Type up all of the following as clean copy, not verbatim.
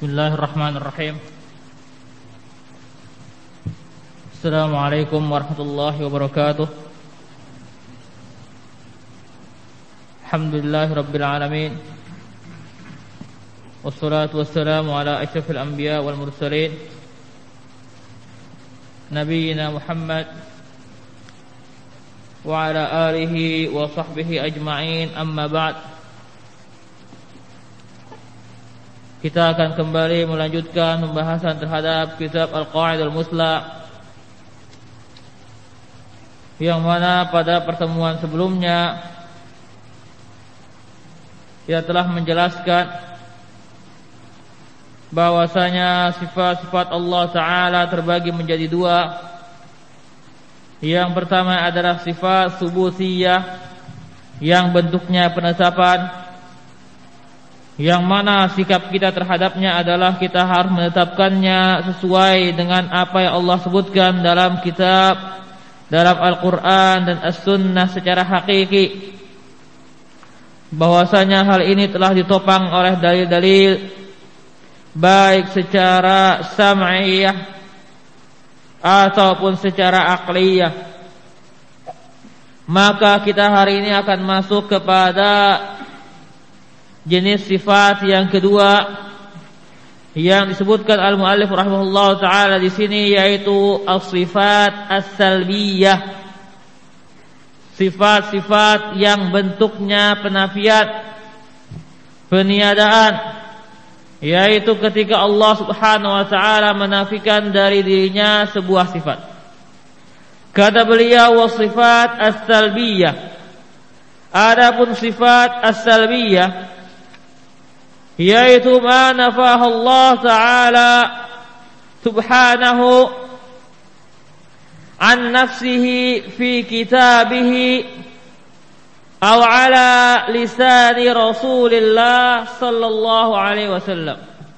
Bismillahirrahmanirrahim. Assalamualaikum warahmatullahi wabarakatuh. Alhamdulillahirabbil alamin. Wassalatu wassalamu ala asyrafil anbiya wal mursalin, nabiyyina Muhammad wa ala alihi wa sahbihi ajma'in. Amma ba'd. Kita akan kembali melanjutkan pembahasan terhadap kitab Al-Qa'idah Al-Musla, yang mana pada pertemuan sebelumnya kita telah menjelaskan bahwasanya sifat-sifat Allah Ta'ala terbagi menjadi dua. Yang pertama adalah sifat subutiyah, yang bentuknya penetapan, yang mana sikap kita terhadapnya adalah kita harus menetapkannya sesuai dengan apa yang Allah sebutkan dalam kitab, dalam Al-Quran dan As-Sunnah secara hakiki. Bahwasanya hal ini telah ditopang oleh dalil-dalil, baik secara sam'iyah ataupun secara aqliyah. Maka kita hari ini akan masuk kepada jenis sifat yang kedua yang disebutkan al-muallif rahimahullah taala di sini, yaitu as-sifat as-salbiyah. Sifat-sifat yang bentuknya penafian, peniadaan, yaitu ketika Allah Subhanahu wa taala menafikan dari dirinya sebuah sifat. Kata beliau, was-sifat as-salbiyah. Adapun sifat as-salbiyah yaitu ma nafaha Allah Ta'ala subhanahu an nafsihi fi kitabihi aw ala lisani Rasulillah sallallahu alaihi wasallam.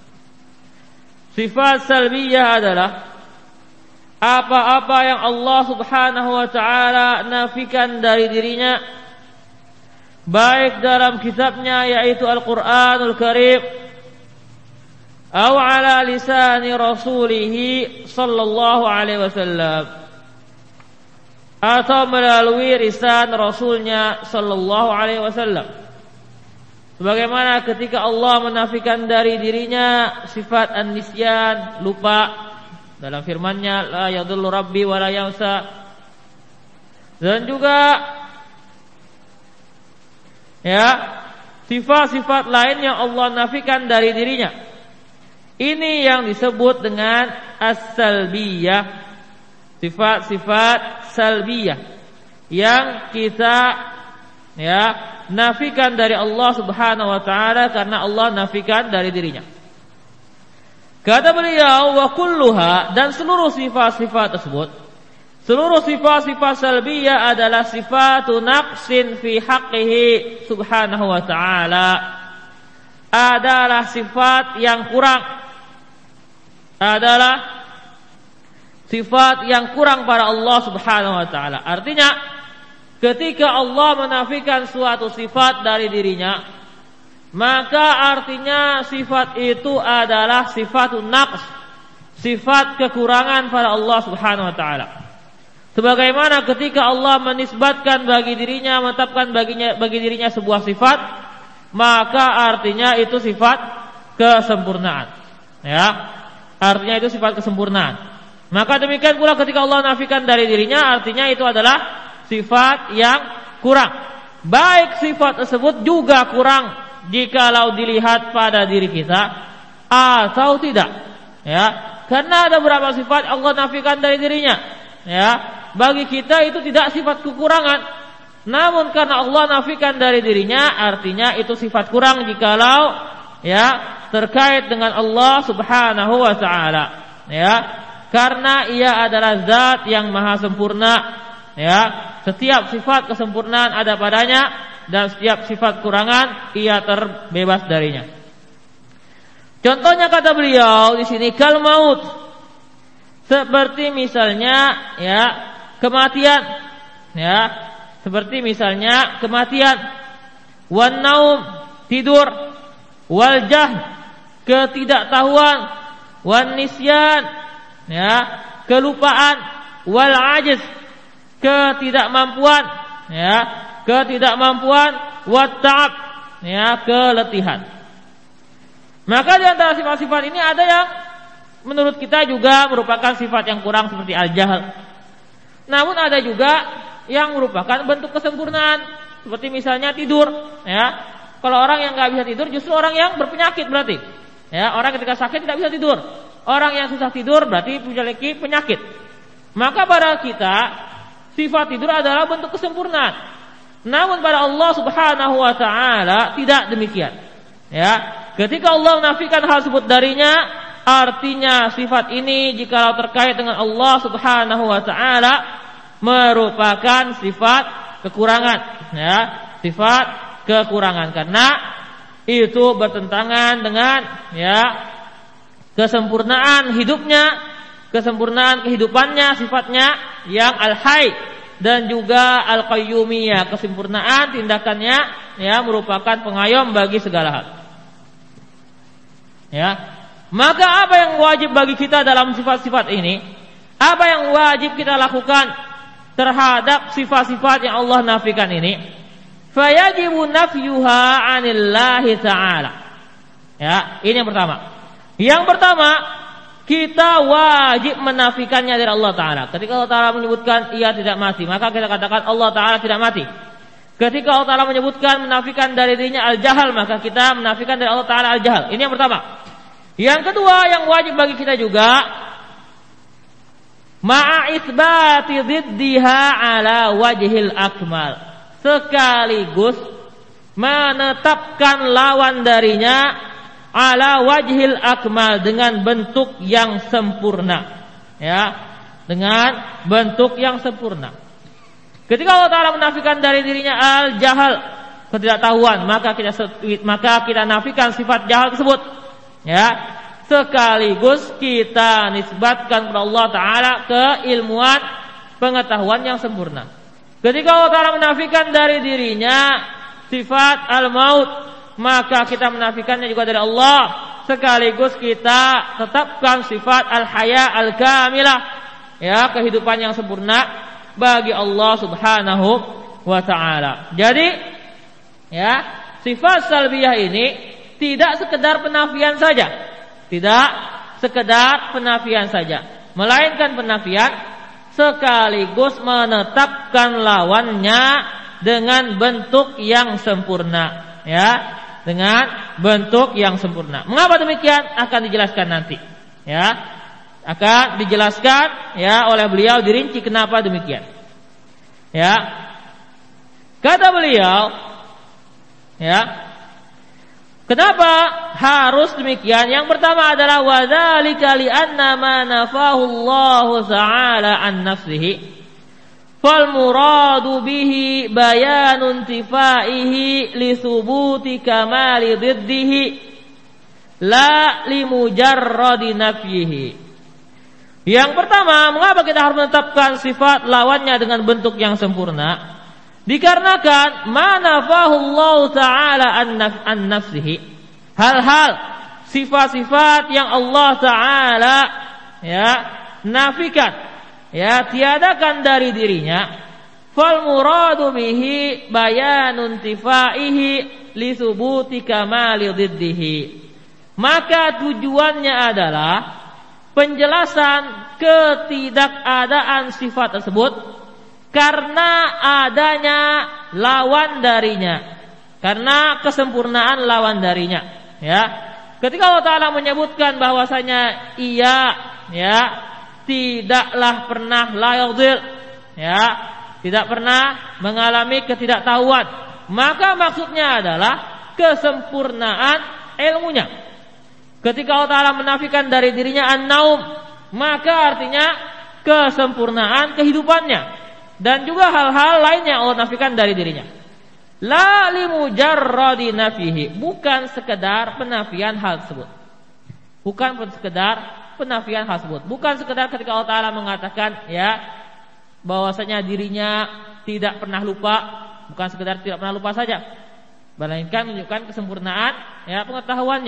Sifat salbiyah adalah apa-apa yang Allah Subhanahu wa Ta'ala nafikan dari dirinya, baik dalam kitabnya yaitu Al-Quranul Karim, atau ala lisani Rasulih sallallahu alaihi wasallam, atau melalui lisan Rasulnya sallallahu alaihi wasallam. Sebagaimana ketika Allah menafikan dari dirinya sifat an-nisyan, lupa, dalam firman-Nya la yadhillu rabbi wa la yansa. Dan juga sifat-sifat lain yang Allah nafikan dari dirinya. Ini yang disebut dengan as-salbiyah. Sifat-sifat salbiyah yang kita nafikan dari Allah Subhanahu wa taala karena Allah nafikan dari dirinya. Kata beliau, wa kulluha, dan seluruh sifat-sifat tersebut, seluruh sifat-sifat salbiyah adalah sifatu naqsin fi haqqihi subhanahu wa ta'ala, adalah sifat yang kurang, adalah sifat yang kurang pada Allah subhanahu wa ta'ala. Artinya ketika Allah menafikan suatu sifat dari dirinya, maka artinya sifat itu adalah sifatun naqs, sifat kekurangan pada Allah subhanahu wa ta'ala. Sebagaimana ketika Allah menisbatkan bagi dirinya, menetapkan bagi dirinya sebuah sifat, maka artinya itu sifat kesempurnaan. Artinya itu sifat kesempurnaan. Maka demikian pula ketika Allah nafikan dari dirinya, artinya itu adalah sifat yang kurang. Baik sifat tersebut juga kurang jikalau dilihat pada diri kita atau tidak. Karena ada beberapa sifat Allah nafikan dari dirinya. Bagi kita itu tidak sifat kekurangan, namun karena Allah nafikan dari dirinya, artinya itu sifat kurang jikalau terkait dengan Allah Subhanahu wa taala. Karena ia adalah zat yang maha sempurna. Setiap sifat kesempurnaan ada padanya, dan setiap sifat kurangan ia terbebas darinya. Contohnya kata beliau di sini, kal maut, seperti misalnya kematian, seperti misalnya kematian, wan naum, tidur, wal jahd, ketidaktahuan, wan nisyan, ya, kelupaan, wal ajiz, ketidakmampuan, ya, wat ta'ab, ya, keletihan. Maka di antara sifat-sifat ini ada yang menurut kita juga merupakan sifat yang kurang seperti al-jahl. Namun ada juga yang merupakan bentuk kesempurnaan, seperti misalnya tidur, ya. Kalau orang yang nggak bisa tidur justru orang yang berpenyakit berarti. Ya, orang ketika sakit tidak bisa tidur. Orang yang susah tidur berarti memiliki penyakit. Maka pada kita sifat tidur adalah bentuk kesempurnaan. Namun pada Allah Subhanahu wa taala tidak demikian. Ya, ketika Allah menafikan hal tersebut darinya, artinya sifat ini jikalau terkait dengan Allah Subhanahu wa taala merupakan sifat kekurangan, ya, sifat kekurangan, karena itu bertentangan dengan, ya, kesempurnaan hidupnya, kesempurnaan kehidupannya, sifatnya yang al-hayy dan juga al-qayyumiyah, kesempurnaan tindakannya, ya, merupakan pengayom bagi segala hal. Ya, maka apa yang wajib bagi kita dalam sifat-sifat ini? Apa yang wajib kita lakukan terhadap sifat-sifat yang Allah nafikan ini? Fayajibu nafyuha 'anillahi ta'ala. Ya, ini yang pertama. Yang pertama, kita wajib menafikannya dari Allah Ta'ala. Ketika Allah Ta'ala menyebutkan ia tidak mati, maka kita katakan Allah Ta'ala tidak mati. Ketika Allah Ta'ala menyebutkan menafikan dari dirinya al-jahal, maka kita menafikan dari Allah Ta'ala al-jahal. Ini yang pertama. Yang kedua yang wajib bagi kita juga, ma'a itsbati dziddiha ala wajhil akmal, sekaligus menetapkan lawan darinya ala wajhil akmal, dengan bentuk yang sempurna, ya, dengan bentuk yang sempurna. Ketika Allah Ta'ala menafikan dari dirinya al-jahal, ketidaktahuan, maka kita nafikan sifat jahal tersebut, ya, sekaligus kita nisbatkan kepada Allah Ta'ala keilmuan, pengetahuan yang sempurna. Ketika Allah Ta'ala menafikan dari dirinya sifat al-maut, maka kita menafikannya juga dari Allah, sekaligus kita tetapkan sifat al-haya al-kamilah, ya, kehidupan yang sempurna bagi Allah Subhanahu wa Ta'ala. Jadi, ya, sifat salbiyah ini tidak sekedar penafian saja, tidak sekedar penafian saja, melainkan penafian sekaligus menetapkan lawannya dengan bentuk yang sempurna, ya, dengan bentuk yang sempurna. Mengapa demikian? Akan dijelaskan nanti, ya, akan dijelaskan, ya, oleh beliau, dirinci kenapa demikian. Ya, kata beliau, ya, kenapa harus demikian? Yang pertama adalah wadzalika li'anna ma nafahu Allah Ta'ala an nafsihi fal muradu bihi bayanun intifaihi li thubuti kamali diddihi la li mujarradi nafyihi. Yang pertama, mengapa kita harus menetapkan sifat lawannya dengan bentuk yang sempurna? Dikarenakan manafahullahu ta'ala an nafsihi, hal-hal sifat-sifat yang Allah Ta'ala, ya, nafikan, ya, tiadakan dari dirinya, fal muradu bihi bayanun tifaihi li thubuti kamali diddihi, maka tujuannya adalah penjelasan ketidakadaan sifat tersebut karena adanya lawan darinya, karena kesempurnaan lawan darinya, ya. Ketika Allah Ta'ala menyebutkan bahwasanya ia, ya, tidaklah pernah la yadhil, ya, tidak pernah mengalami ketidaktahuan, maka maksudnya adalah kesempurnaan ilmunya. Ketika Allah Ta'ala menafikan dari dirinya an-naum, maka artinya kesempurnaan kehidupannya. Dan juga hal-hal lainnya Allah nafikan dari dirinya. La limujarradi nafihi, bukan sekedar penafian hal tersebut. Bukan sekedar penafian hal tersebut. Bukan sekedar ketika Allah Ta'ala mengatakan, ya, bahwasanya dirinya tidak pernah lupa, bukan sekedar tidak pernah lupa saja, melainkan menunjukkan kesempurnaan, ya, pengetahuannya.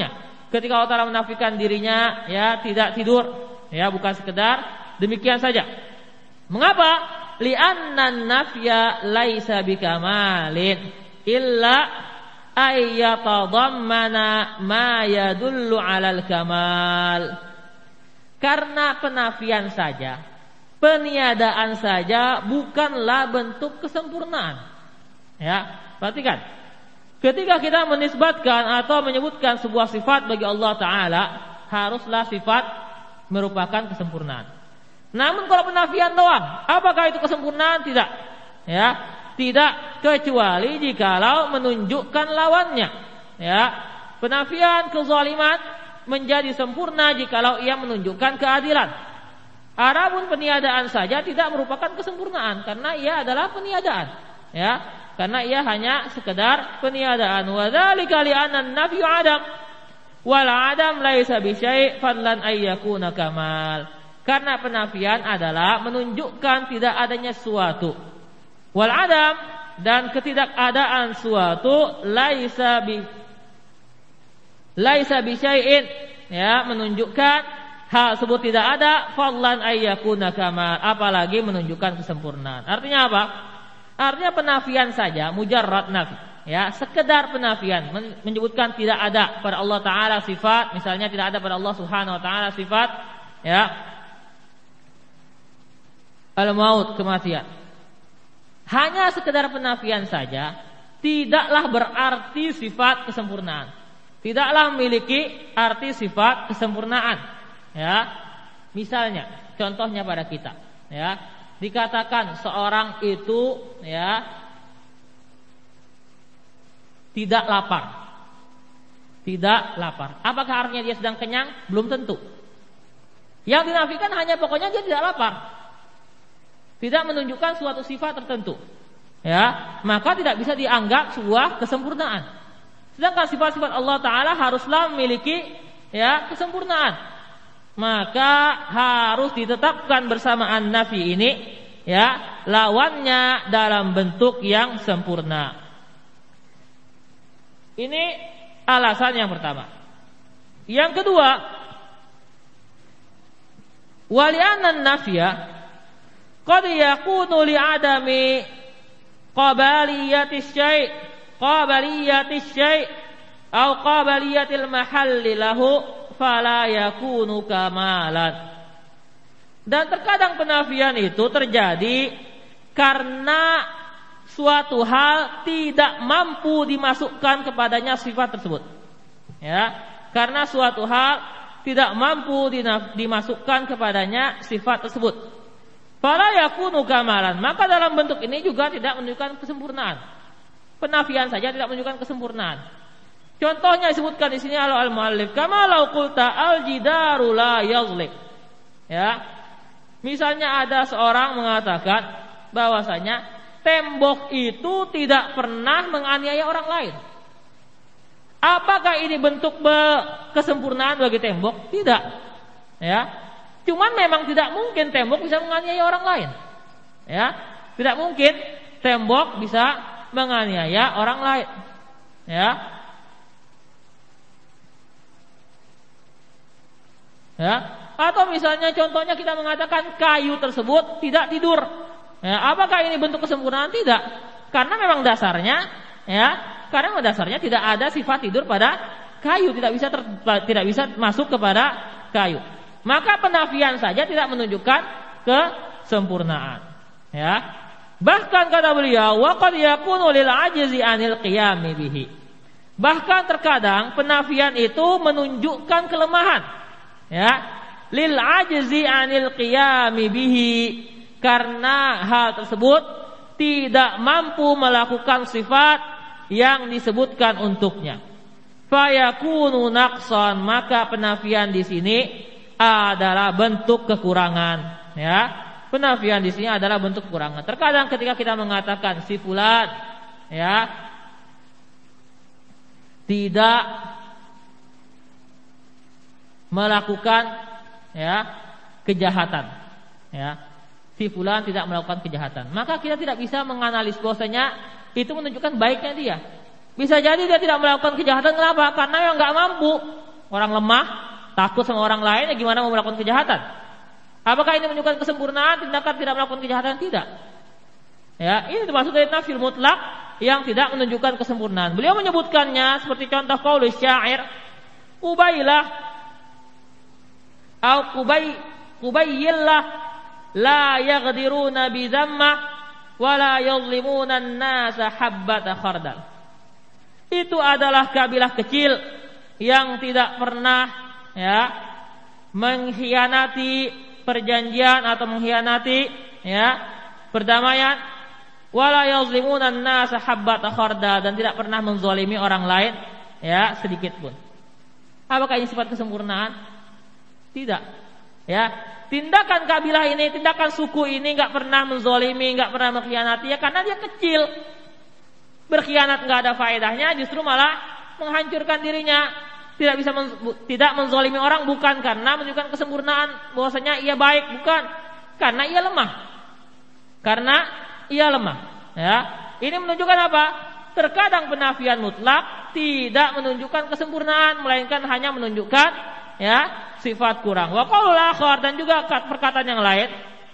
ketika Allah Ta'ala menafikan dirinya ya tidak tidur, ya bukan sekedar demikian saja. Mengapa? Li'annan nafya laisa bikamalin illa ayyatadammana ma yadullu 'alal kamal. Karena penafian saja, peniadaan saja bukanlah bentuk kesempurnaan. Ya, perhatikan. Ketika kita menisbatkan atau menyebutkan sebuah sifat bagi Allah Ta'ala, haruslah sifat merupakan kesempurnaan. Namun kalau penafian doang, apakah itu kesempurnaan? Tidak. Ya, tidak, kecuali jikalau menunjukkan lawannya. Ya, penafian kezaliman menjadi sempurna jikalau ia menunjukkan keadilan. Adapun peniadaan saja tidak merupakan kesempurnaan karena ia adalah peniadaan. Ya, karena ia hanya sekedar peniadaan. Wa dzalika li'anna an-nafyu 'adam wal 'adam laisa bi syai' fadlan ay yakuna kamal. Karena penafian adalah menunjukkan tidak adanya suatu. Wal 'adam, dan ketidakadaan suatu, laisa bi syai'in, ya, menunjukkan hal tersebut tidak ada, fadlan ay yakuna kamal, apalagi menunjukkan kesempurnaan. Artinya apa? Artinya penafian saja, mujarrad nafi, ya, sekedar penafian, menyebutkan tidak ada pada Allah Ta'ala sifat, misalnya tidak ada pada Allah Subhanahu wa Ta'ala sifat, ya, al-maut, kematian. Hanya sekedar penafian saja tidaklah berarti sifat kesempurnaan. Tidaklah memiliki arti sifat kesempurnaan. Ya. Misalnya, contohnya pada kita, ya, dikatakan seorang itu, ya, tidak lapar. Tidak lapar. Apakah artinya dia sedang kenyang? Belum tentu. Yang dinafikan hanya pokoknya dia tidak lapar. Tidak menunjukkan suatu sifat tertentu, ya, maka tidak bisa dianggap sebuah kesempurnaan. Sedangkan sifat-sifat Allah Ta'ala haruslah memiliki, ya, kesempurnaan. Maka harus ditetapkan bersamaan nafi ini, ya, lawannya dalam bentuk yang sempurna. Ini alasan yang pertama. Yang kedua, wali'annan nafya qad yakunu li'adami qabaliyati syai' atau qabaliyatil mahalli lahu fala yakunu kamalan. Dan terkadang penafian itu terjadi karena suatu hal tidak mampu dimasukkan kepadanya sifat tersebut. Ya, karena suatu hal tidak mampu dimasukkan kepadanya sifat tersebut. Fala yakunu kamalan, maka dalam bentuk ini juga tidak menunjukkan kesempurnaan. Penafian saja tidak menunjukkan kesempurnaan. Contohnya disebutkan di sini al-muallif, kama law qulta al-jidaru la yazlim. Ya. Misalnya ada seorang mengatakan bahwasanya tembok itu tidak pernah menganiaya orang lain. Apakah ini bentuk kesempurnaan bagi tembok? Tidak. Ya. Cuman memang tidak mungkin tembok bisa menganiaya orang lain. Ya, tidak mungkin tembok bisa menganiaya orang lain. Ya. Ya, atau misalnya contohnya kita mengatakan kayu tersebut tidak tidur. Ya, apakah ini bentuk kesempurnaan? Tidak. Karena memang dasarnya, ya, karena memang dasarnya tidak ada sifat tidur pada kayu, tidak bisa masuk kepada kayu. Maka penafian saja tidak menunjukkan kesempurnaan. Ya. Bahkan kata beliau, wa qad yakunu lil ajzi 'anil qiyam bihi. Bahkan terkadang penafian itu menunjukkan kelemahan. Ya. Lil ajzi 'anil qiyam bihi, karena hal tersebut tidak mampu melakukan sifat yang disebutkan untuknya. Fa yakunu naqsan, maka penafian di sini adalah bentuk kekurangan, ya. Penafian di sini adalah bentuk kekurangan. Terkadang ketika kita mengatakan si fulan, ya, tidak melakukan, ya, kejahatan, ya, si fulan tidak melakukan kejahatan, maka kita tidak bisa menganalisis bahwasanya itu menunjukkan baiknya dia. Bisa jadi dia tidak melakukan kejahatan, kenapa? Karena yang nggak mampu. orang lemah, takut sama orang lain, ya gimana mau melakukan kejahatan? Apakah ini menunjukkan kesempurnaan tindakan tidak melakukan kejahatan? Tidak. Ya, ini termasuk dari nafyul mutlak yang tidak menunjukkan kesempurnaan. Beliau menyebutkannya seperti contoh qaulus syair, Qubailah au Qubayyillah la yaghdiruna bi dhammah wa la yadhlimuna an-nasa habbata khardal. Itu adalah kabilah kecil yang tidak pernah ya mengkhianati perjanjian atau mengkhianati ya perdamaian, wala yazlimuna an-nasa habbata khardal, dan tidak pernah menzalimi orang lain ya sedikit pun. Apakah ini sifat kesempurnaan? Tidak. Ya, tindakan kabilah ini, tindakan suku ini enggak pernah menzalimi, enggak pernah mengkhianati ya karena dia kecil. Berkhianat enggak ada faedahnya, justru malah menghancurkan dirinya. Tidak menzalimi orang bukan karena menunjukkan kesempurnaan bahwasanya ia baik, bukan, karena ia lemah. Karena ia lemah, ya. Ini menunjukkan apa? Terkadang penafian mutlak tidak menunjukkan kesempurnaan, melainkan hanya menunjukkan ya sifat kurang. Wa qaulul akhar, dan juga perkataan yang lain,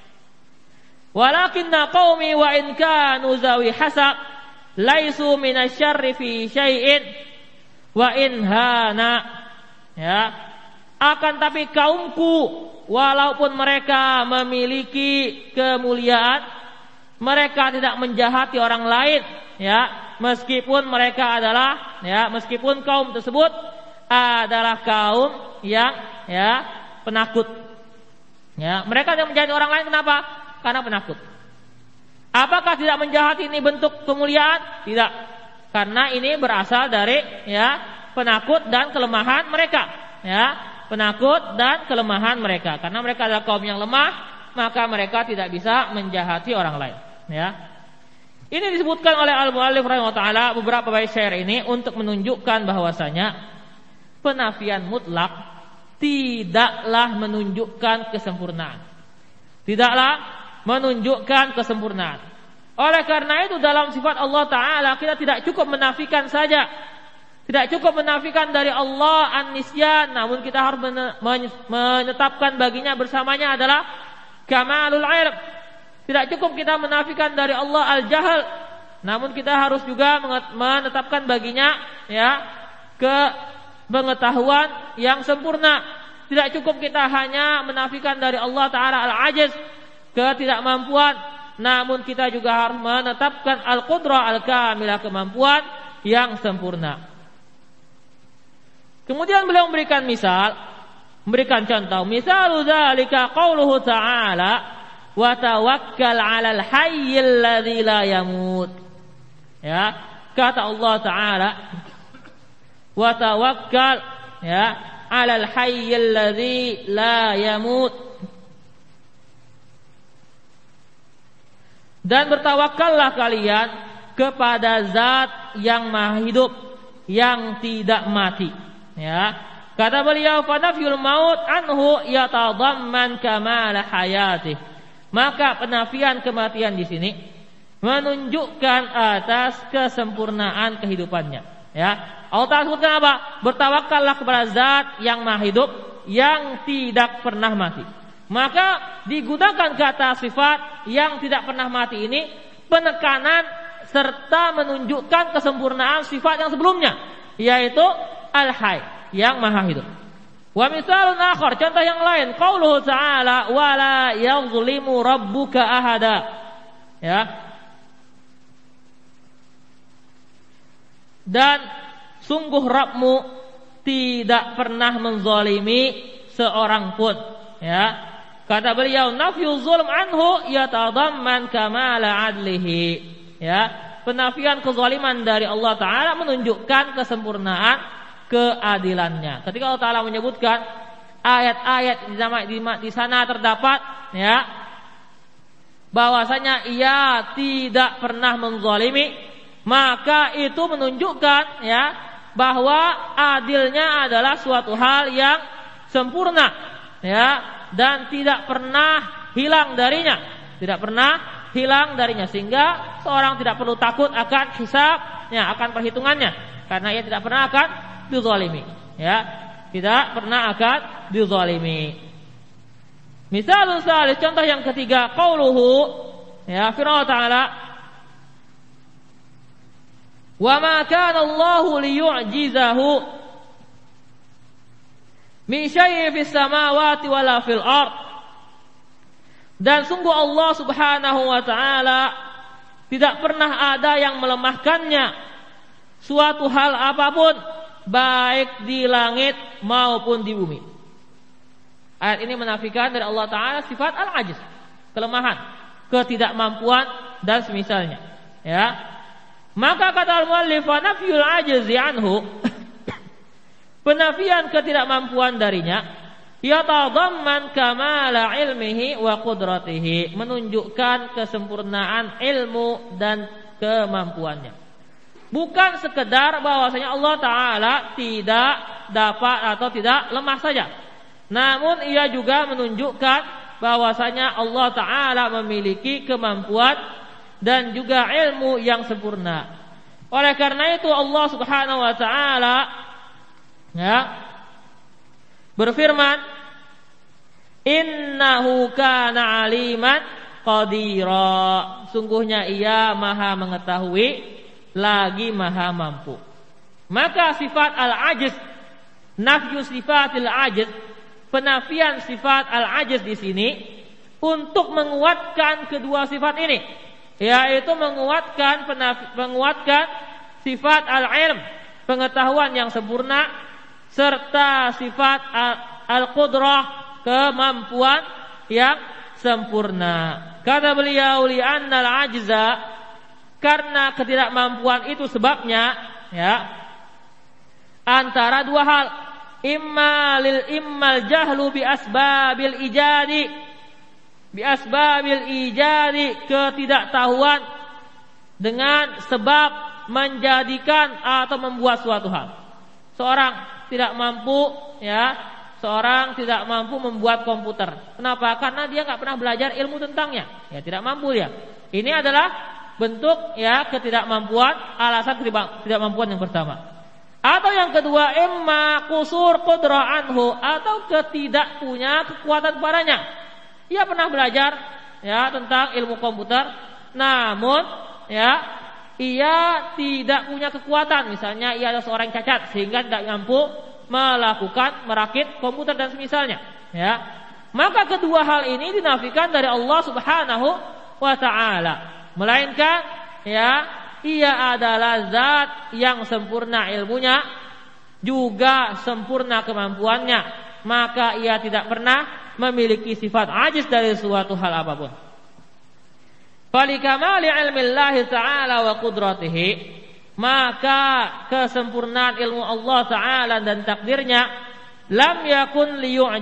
walakinna qaumi wa in kanu zawi hasab laisu minasyarri fi syai'in wa in hana, ya, akan tapi kaumku walaupun mereka memiliki kemuliaan, mereka tidak menjahati orang lain, ya, meskipun mereka adalah ya meskipun kaum tersebut adalah kaum yang ya penakut. Ya, mereka tidak menjahati orang lain, kenapa? Karena penakut. Apakah tidak menjahati ini bentuk kemuliaan? Tidak. Karena ini berasal dari ya penakut dan kelemahan mereka, ya, penakut dan kelemahan mereka. Karena mereka adalah kaum yang lemah, maka mereka tidak bisa menjahati orang lain, ya. Ini disebutkan oleh al-muallif rahimahullah taala beberapa bait syair ini untuk menunjukkan bahwasanya penafian mutlak tidaklah menunjukkan kesempurnaan. Tidaklah menunjukkan kesempurnaan. Oleh karena itu dalam sifat Allah Ta'ala kita tidak cukup menafikan saja. Tidak cukup menafikan dari Allah an-nisyan, namun kita harus menetapkan baginya bersamanya adalah kamalul ilm. Tidak cukup kita menafikan dari Allah al-jahl, namun kita harus juga menetapkan baginya ya pengetahuan yang sempurna. Tidak cukup kita hanya menafikan dari Allah Ta'ala al-ajiz, ketidakmampuan, namun kita juga harus menetapkan al-qudrah al-kamilah, kemampuan yang sempurna. Kemudian beliau memberikan contoh. Misalu dzalika qauluhu ta'ala wa tawakkal 'alal hayyil ladzi la yamut. Ya, kata Allah Ta'ala wa tawakkal ya 'alal hayyil ladzi la yamut. Dan bertawakallah kalian kepada zat yang maha hidup, yang tidak mati. Ya, kata beliau, fanafyul maut anhu yatadamman kamal hayatih. Maka penafian kematian di sini menunjukkan atas kesempurnaan kehidupannya. Ya, Allah Ta'ala sebutkan apa? Bertawakallah kepada zat yang maha hidup, yang tidak pernah mati. Maka digunakan kata sifat yang tidak pernah mati ini penekanan serta menunjukkan kesempurnaan sifat yang sebelumnya, yaitu al-hayy, yang maha hidup. Wa misalun akhar, contoh yang lain, qauluhu ta'ala wa la yazlimu rabbuka ahada. Ya. Dan sungguh Rabbmu tidak pernah menzalimi seorang pun. Ya. Kata beliau, nafyu zulm anhu yatadamman kamala adlihi. Ya, penafian kezaliman dari Allah Ta'ala menunjukkan kesempurnaan keadilannya. Ketika Allah Ta'ala menyebutkan ayat-ayat di sana terdapat ya bahwasanya ia tidak pernah menzalimi, maka itu menunjukkan ya bahwa adilnya adalah suatu hal yang sempurna, ya, dan tidak pernah hilang darinya, sehingga seorang tidak perlu takut akan hisabnya, akan perhitungannya, karena ia tidak pernah akan dizalimi. Ya, tidak pernah akan dizalimi. Misalun salis, contoh yang ketiga, qauluhu, ya, firman Allah Ta'ala, wa ma kana Allahu liyu'jizahu min syai'in fis samawati wala fil ard. Dan sungguh Allah Subhanahu wa Ta'ala tidak pernah ada yang melemahkannya suatu hal apapun, baik di langit maupun di bumi. Ayat ini menafikan dari Allah Ta'ala sifat al-ajiz, kelemahan, ketidakmampuan dan semisalnya. Ya, maka kata al-muallif, nafyul ajzi anhu, penafian ketidakmampuan darinya, yatadamman kamala ilmihi wa qudratihi, menunjukkan kesempurnaan ilmu dan kemampuannya. Bukan sekedar bahwasanya Allah Ta'ala tidak dapat atau tidak lemah saja, namun ia juga menunjukkan bahwasanya Allah Ta'ala memiliki kemampuan dan juga ilmu yang sempurna. Oleh karena itu Allah Subhanahu wa Ta'ala, ya, berfirman, innahu kana aliman qadira, sungguhnya ia maha mengetahui lagi maha mampu. Maka sifat al-ajiz, nafyu sifatil ajiz, penafian sifat al-ajiz di sini untuk menguatkan kedua sifat ini, yaitu menguatkan sifat al-ilm, pengetahuan yang sempurna, serta sifat al-qudrah, kemampuan yang sempurna. Kata beliau, li'anna al-ajza, karena ketidakmampuan itu sebabnya, ya, antara dua hal, immal jahlu bi asbabil ijadi, ketidaktahuan dengan sebab menjadikan atau membuat suatu hal. Seorang tidak mampu, ya, seorang tidak mampu membuat komputer. Kenapa? Karena dia nggak pernah belajar ilmu tentangnya. Ya, tidak mampu dia. Ini adalah bentuk, ya, ketidakmampuan, alasan ketidakmampuan yang pertama. Atau yang kedua, imma qusur qudrah anhu, atau ketidak punya kekuatan padanya. Ia pernah belajar, ya, tentang ilmu komputer, namun, ya, ia tidak punya kekuatan. Misalnya ia adalah seorang cacat sehingga tidak mampu merakit komputer dan semisalnya, ya. Maka kedua hal ini dinafikan dari Allah Subhanahu wa Ta'ala, melainkan, ya, ia adalah zat yang sempurna ilmunya, juga sempurna kemampuannya. Maka ia tidak pernah memiliki sifat ajiz dari suatu hal apapun. Falikamali ilmillahi ta'ala wa qudratihi, maka kesempurnaan ilmu Allah Ta'ala dan takdirnya, lam yakun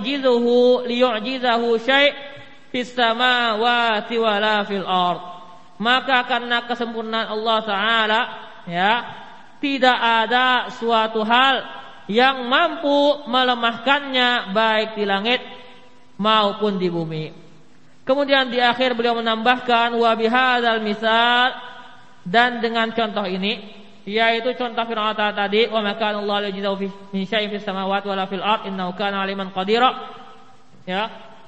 liyu'jizahu syai' fis samawati wala fil ard. Maka karena kesempurnaan Allah Ta'ala, ya, tidak ada suatu hal yang mampu melemahkannya baik di langit maupun di bumi. Kemudian di akhir beliau menambahkan, wa bihadzal misal, dan dengan contoh ini, yaitu contoh firman Allah tadi, wa ma kana Allah liyu'jizahu min syai'in fis samawati wala fil ard innahu kana aliman qadira. Ya.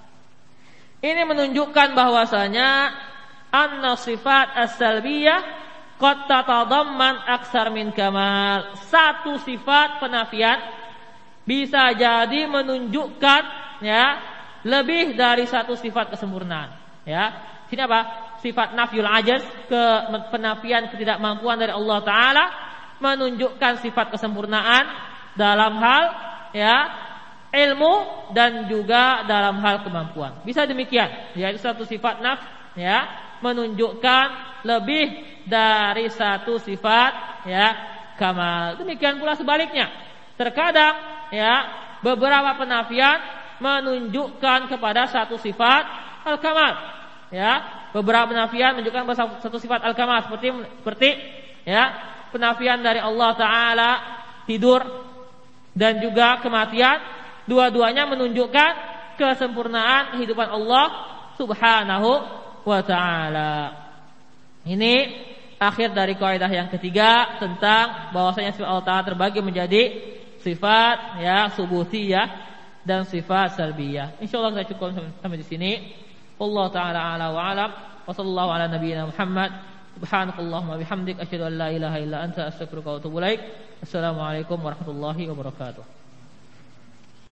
Ini menunjukkan bahwasanya anna sifat as-salbiyah qad tatadamman aksar min kamal. Satu sifat penafian bisa jadi menunjukkan, ya, lebih dari satu sifat kesempurnaan, ya. Sini apa? Sifat nafyul ajaz, penafian ketidakmampuan dari Allah Ta'ala, menunjukkan sifat kesempurnaan dalam hal, ya, ilmu dan juga dalam hal kemampuan. Bisa demikian, yaitu satu sifat ya, menunjukkan lebih dari satu sifat, ya, kamal. Demikian pula sebaliknya. Terkadang, ya, beberapa penafian menunjukkan kepada satu sifat al-kamal, ya. Beberapa penafian menunjukkan satu sifat al-kamal, seperti, ya, penafian dari Allah Ta'ala tidur dan juga kematian. Dua-duanya menunjukkan kesempurnaan kehidupan Allah Subhanahu wa Ta'ala. Ini akhir dari kaidah yang ketiga tentang bahwasanya sifat Allah Ta'ala terbagi menjadi sifat ya subutiyah dan sifat salbiyah. Insyaallah kita cukup sampai di sini. Allah taala ala wa alam wa sallallahu ala nabiyyina Muhammad. Subhanakallahumma bihamdik asyhadu an la ilaha illa anta astaghfiruka wa atubu ilaik. Assalamualaikum warahmatullahi wabarakatuh.